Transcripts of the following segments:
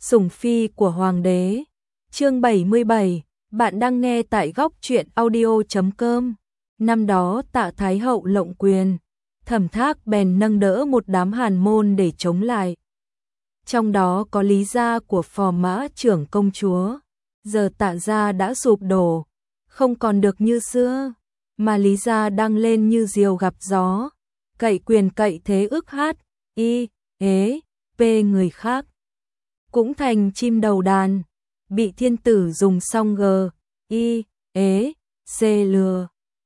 Sủng phi của hoàng đế. Chương 77, bạn đang nghe tại góc truyện audio.com. Năm đó Tạ Thái Hậu lộng quyền, Thẩm Thác bèn nâng đỡ một đám hàn môn để chống lại. Trong đó có Lý gia của phò mã trưởng công chúa. Giờ Tạ gia đã sụp đổ, không còn được như xưa, mà Lý gia đang lên như diều gặp gió, cậy quyền cậy thế ức hát, y, ế, p người khác. Cũng thành chim đầu đàn, bị thiên tử dùng xong g, y, ế, c lừa.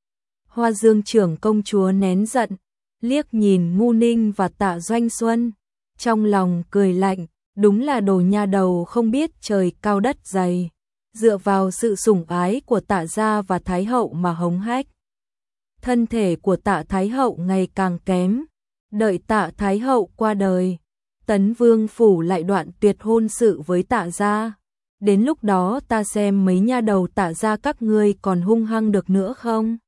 Hoa Dương trưởng công chúa nén giận, liếc nhìn Ngu Ninh và Tạ Doanh Xuân, trong lòng cười lạnh, đúng là đồ nha đầu không biết trời cao đất dày, dựa vào sự sủng ái của Tạ gia và Thái hậu mà hống hách. Thân thể của Tạ Thái hậu ngày càng kém, đợi Tạ Thái hậu qua đời, Tấn Vương phủ lại đoạn tuyệt hôn sự với Tạ gia. Đến lúc đó ta xem mấy nha đầu Tạ gia các ngươi còn hung hăng được nữa không?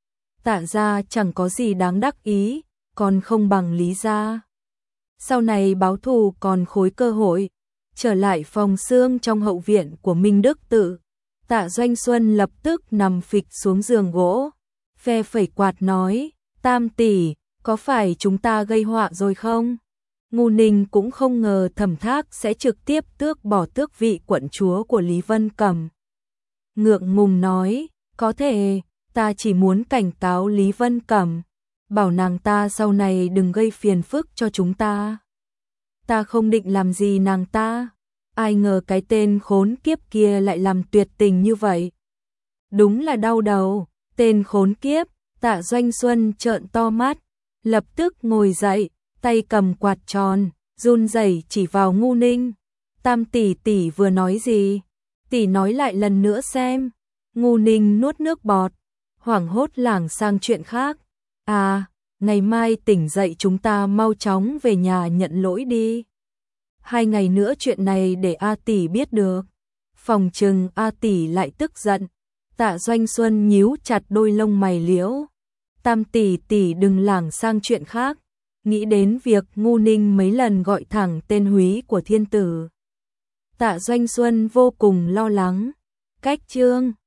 Tạ gia chẳng có gì đáng đắc ý, còn không bằng Lý gia. Sau này báo thù còn khối cơ hội, trở lại phòng xương trong hậu viện của Minh Đức Tự. Tạ Doanh Xuân lập tức nằm phịch xuống giường gỗ, phe phẩy quạt nói, Tam tỷ, có phải chúng ta gây họa rồi không? Ngu Ninh cũng không ngờ Thẩm Thác sẽ trực tiếp tước bỏ tước vị quận chúa của Lý Vân Cẩm. Ngượng ngùng nói, có thể, ta chỉ muốn cảnh cáo Lý Vân Cẩm, bảo nàng ta sau này đừng gây phiền phức cho chúng ta. Ta không định làm gì nàng ta, ai ngờ cái tên khốn kiếp kia lại làm tuyệt tình như vậy. Đúng là đau đầu, tên khốn kiếp. Tạ Doanh Xuân trợn to mắt, lập tức ngồi dậy, tay cầm quạt tròn, run rẩy chỉ vào Ngu Ninh. Tam tỷ tỷ vừa nói gì? Tỷ nói lại lần nữa xem. Ngu Ninh nuốt nước bọt, hoảng hốt lảng sang chuyện khác. À, ngày mai tỉnh dậy chúng ta mau chóng về nhà nhận lỗi đi. 2 ngày nữa chuyện này để A tỷ biết được. Phòng trừng A tỷ lại tức giận. Tạ Doanh Xuân nhíu chặt đôi lông mày liễu. Tam tỷ tỷ đừng lảng sang chuyện khác. Nghĩ đến việc Ngu Ninh mấy lần gọi thẳng tên húy của thiên tử. Tạ Doanh Xuân vô cùng lo lắng. Cách chương